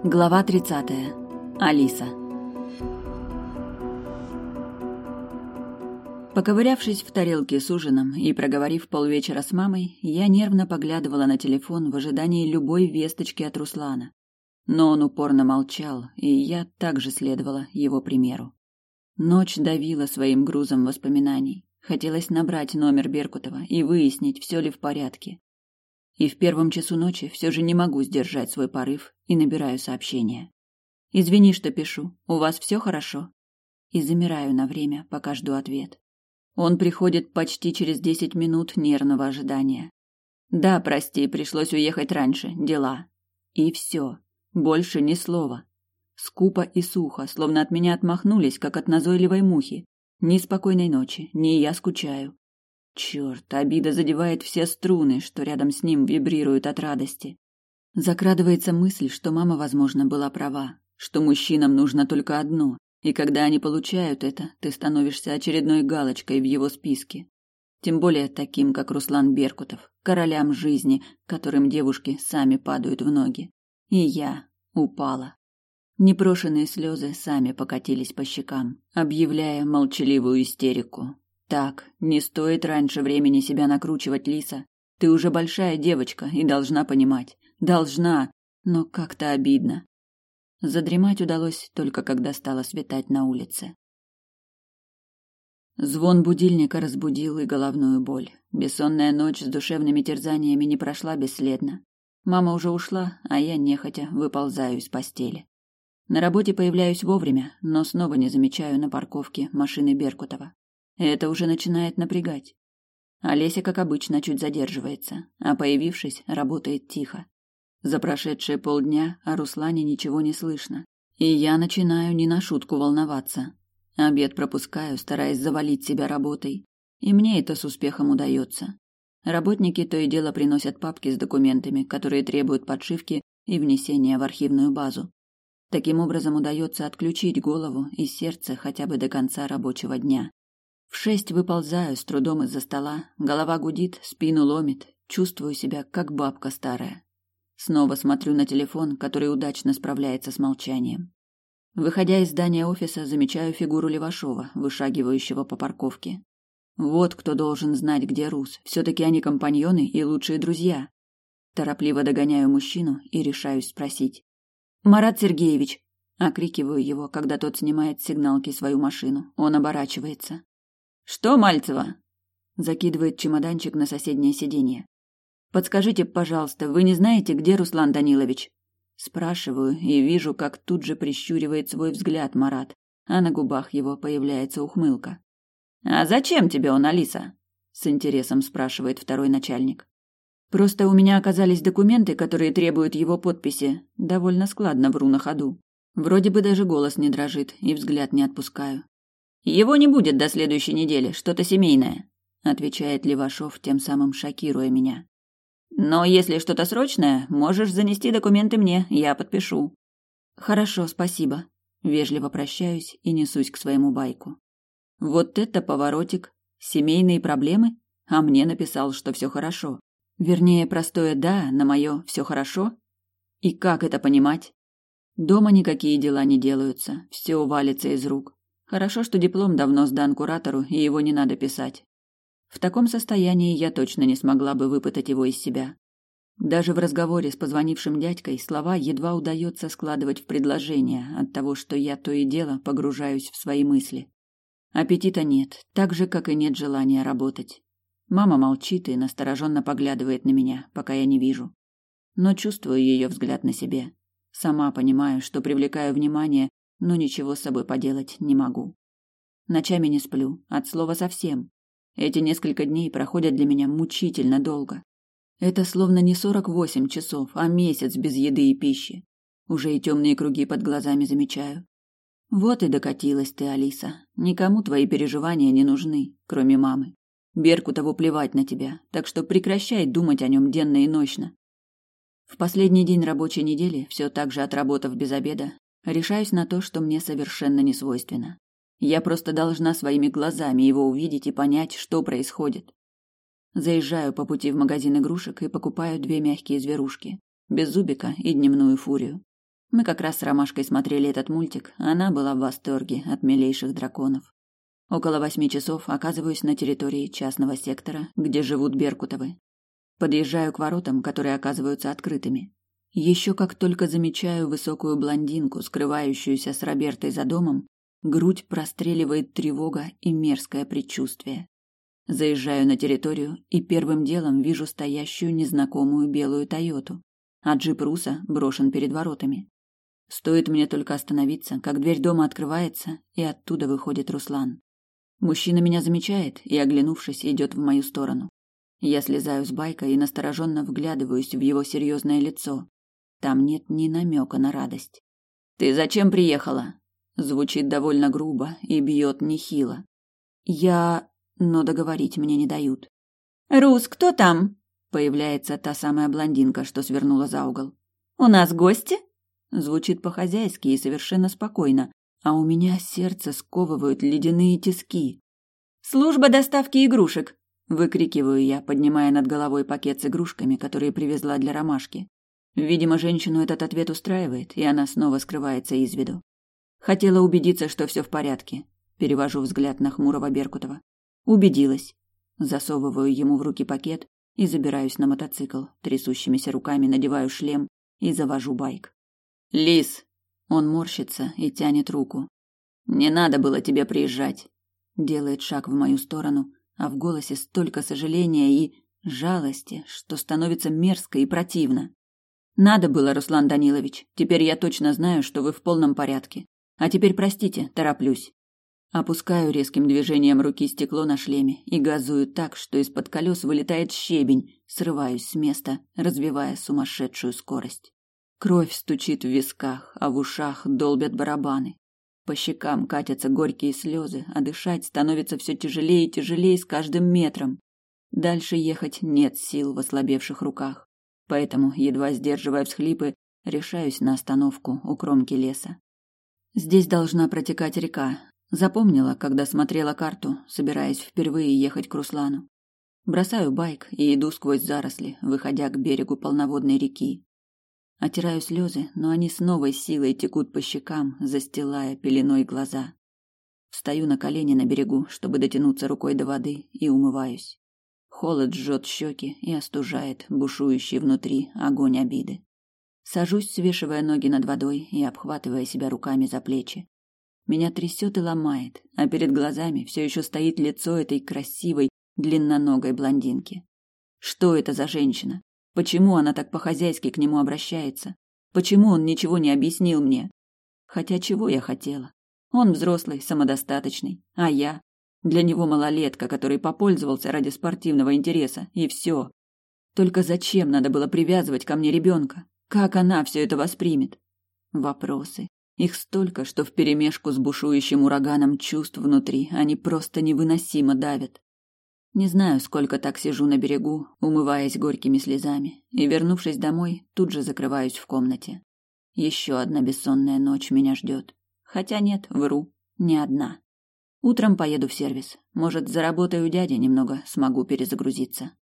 Глава 30. Алиса. Поковырявшись в тарелке с ужином и проговорив полвечера с мамой, я нервно поглядывала на телефон в ожидании любой весточки от Руслана. Но он упорно молчал, и я также следовала его примеру. Ночь давила своим грузом воспоминаний. Хотелось набрать номер Беркутова и выяснить, все ли в порядке. И в первом часу ночи все же не могу сдержать свой порыв и набираю сообщение. «Извини, что пишу. У вас все хорошо?» И замираю на время, пока жду ответ. Он приходит почти через 10 минут нервного ожидания. «Да, прости, пришлось уехать раньше. Дела». И все. Больше ни слова. Скупо и сухо, словно от меня отмахнулись, как от назойливой мухи. Ни спокойной ночи, ни я скучаю. Черт, обида задевает все струны, что рядом с ним вибрируют от радости. Закрадывается мысль, что мама, возможно, была права, что мужчинам нужно только одно, и когда они получают это, ты становишься очередной галочкой в его списке. Тем более таким, как Руслан Беркутов, королям жизни, которым девушки сами падают в ноги. И я упала. Непрошенные слезы сами покатились по щекам, объявляя молчаливую истерику. Так, не стоит раньше времени себя накручивать, Лиса. Ты уже большая девочка и должна понимать. Должна, но как-то обидно. Задремать удалось только когда стало светать на улице. Звон будильника разбудил и головную боль. Бессонная ночь с душевными терзаниями не прошла бесследно. Мама уже ушла, а я нехотя выползаю из постели. На работе появляюсь вовремя, но снова не замечаю на парковке машины Беркутова. Это уже начинает напрягать. Олеся, как обычно, чуть задерживается, а появившись, работает тихо. За прошедшие полдня о Руслане ничего не слышно, и я начинаю не на шутку волноваться. Обед пропускаю, стараясь завалить себя работой, и мне это с успехом удается. Работники то и дело приносят папки с документами, которые требуют подшивки и внесения в архивную базу. Таким образом удается отключить голову и сердце хотя бы до конца рабочего дня. В 6 выползаю с трудом из-за стола, голова гудит, спину ломит, чувствую себя как бабка старая. Снова смотрю на телефон, который удачно справляется с молчанием. Выходя из здания офиса, замечаю фигуру Левашова, вышагивающего по парковке. Вот кто должен знать, где Рус. Все-таки они компаньоны и лучшие друзья. Торопливо догоняю мужчину и решаюсь спросить. «Марат Сергеевич!» Окрикиваю его, когда тот снимает с сигналки свою машину. Он оборачивается. «Что, Мальцева?» Закидывает чемоданчик на соседнее сиденье. «Подскажите, пожалуйста, вы не знаете, где Руслан Данилович?» Спрашиваю и вижу, как тут же прищуривает свой взгляд Марат, а на губах его появляется ухмылка. «А зачем тебе он, Алиса?» С интересом спрашивает второй начальник. «Просто у меня оказались документы, которые требуют его подписи. Довольно складно вру на ходу. Вроде бы даже голос не дрожит и взгляд не отпускаю. «Его не будет до следующей недели, что-то семейное», — отвечает Левашов, тем самым шокируя меня. «Но если что-то срочное, можешь занести документы мне, я подпишу». «Хорошо, спасибо». Вежливо прощаюсь и несусь к своему байку. Вот это поворотик. Семейные проблемы? А мне написал, что все хорошо. Вернее, простое «да» на мое «все хорошо». И как это понимать? Дома никакие дела не делаются, все валится из рук. Хорошо, что диплом давно сдан куратору, и его не надо писать. В таком состоянии я точно не смогла бы выпытать его из себя. Даже в разговоре с позвонившим дядькой слова едва удается складывать в предложения от того, что я то и дело погружаюсь в свои мысли. Аппетита нет, так же, как и нет желания работать. Мама молчит и настороженно поглядывает на меня, пока я не вижу. Но чувствую ее взгляд на себе. Сама понимаю, что привлекаю внимание, но ничего с собой поделать не могу. Ночами не сплю, от слова совсем. Эти несколько дней проходят для меня мучительно долго. Это словно не 48 часов, а месяц без еды и пищи. Уже и темные круги под глазами замечаю. Вот и докатилась ты, Алиса. Никому твои переживания не нужны, кроме мамы. Беркутову плевать на тебя, так что прекращай думать о нем денно и ночно. В последний день рабочей недели, все так же отработав без обеда, решаюсь на то, что мне совершенно не свойственно. Я просто должна своими глазами его увидеть и понять, что происходит. Заезжаю по пути в магазин игрушек и покупаю 2 мягкие зверушки, беззубика и дневную фурию. Мы как раз с Ромашкой смотрели этот мультик, а она была в восторге от милейших драконов. Около 8 часов оказываюсь на территории частного сектора, где живут Беркутовы. Подъезжаю к воротам, которые оказываются открытыми. Еще как только замечаю высокую блондинку, скрывающуюся с Робертой за домом, грудь простреливает тревога и мерзкое предчувствие. Заезжаю на территорию и первым делом вижу стоящую незнакомую белую Тойоту, а джип Руса брошен перед воротами. Стоит мне только остановиться, как дверь дома открывается, и оттуда выходит Руслан. Мужчина меня замечает и, оглянувшись, идет в мою сторону. Я слезаю с байка и настороженно вглядываюсь в его серьезное лицо. Там нет ни намека на радость. «Ты зачем приехала?» Звучит довольно грубо и бьет нехило. Но договорить мне не дают. «Рус, кто там?» Появляется та самая блондинка, что свернула за угол. «У нас гости?» Звучит по-хозяйски и совершенно спокойно, а у меня сердце сковывают ледяные тиски. «Служба доставки игрушек!» Выкрикиваю я, поднимая над головой пакет с игрушками, которые привезла для Ромашки. Видимо, женщину этот ответ устраивает, и она снова скрывается из виду. Хотела убедиться, что все в порядке. Перевожу взгляд на хмурого Беркутова. Убедилась. Засовываю ему в руки пакет и забираюсь на мотоцикл. Трясущимися руками надеваю шлем и завожу байк. «Лис!» Он морщится и тянет руку. «Не надо было тебе приезжать!» Делает шаг в мою сторону, а в голосе столько сожаления и жалости, что становится мерзко и противно. «Надо было, Руслан Данилович. Теперь я точно знаю, что вы в полном порядке. А теперь простите, тороплюсь». Опускаю резким движением руки стекло на шлеме и газую так, что из-под колес вылетает щебень, срываюсь с места, развивая сумасшедшую скорость. Кровь стучит в висках, а в ушах долбят барабаны. По щекам катятся горькие слезы, а дышать становится все тяжелее и тяжелее с каждым метром. Дальше ехать нет сил в ослабевших руках, поэтому, едва сдерживая всхлипы, решаюсь на остановку у кромки леса. Здесь должна протекать река. Запомнила, когда смотрела карту, собираясь впервые ехать к Руслану. Бросаю байк и иду сквозь заросли, выходя к берегу полноводной реки. Отираю слезы, но они с новой силой текут по щекам, застилая пеленой глаза. Встаю на колени на берегу, чтобы дотянуться рукой до воды, и умываюсь. Холод жжет щеки и остужает бушующий внутри огонь обиды. Сажусь, свешивая ноги над водой и обхватывая себя руками за плечи. Меня трясет и ломает, а перед глазами все еще стоит лицо этой красивой, длинноногой блондинки. Что это за женщина? Почему она так по-хозяйски к нему обращается? Почему он ничего не объяснил мне? Хотя чего я хотела? Он взрослый, самодостаточный, а я? Для него малолетка, который попользовался ради спортивного интереса, и все. Только зачем надо было привязывать ко мне ребенка? Как она все это воспримет? Вопросы. Их столько, что вперемешку с бушующим ураганом чувств внутри они просто невыносимо давят. Не знаю, сколько так сижу на берегу, умываясь горькими слезами, и, вернувшись домой, тут же закрываюсь в комнате. Еще одна бессонная ночь меня ждет. Хотя нет, вру, не одна. Утром поеду в сервис. Может, заработаю у дяди, немного смогу перезагрузиться.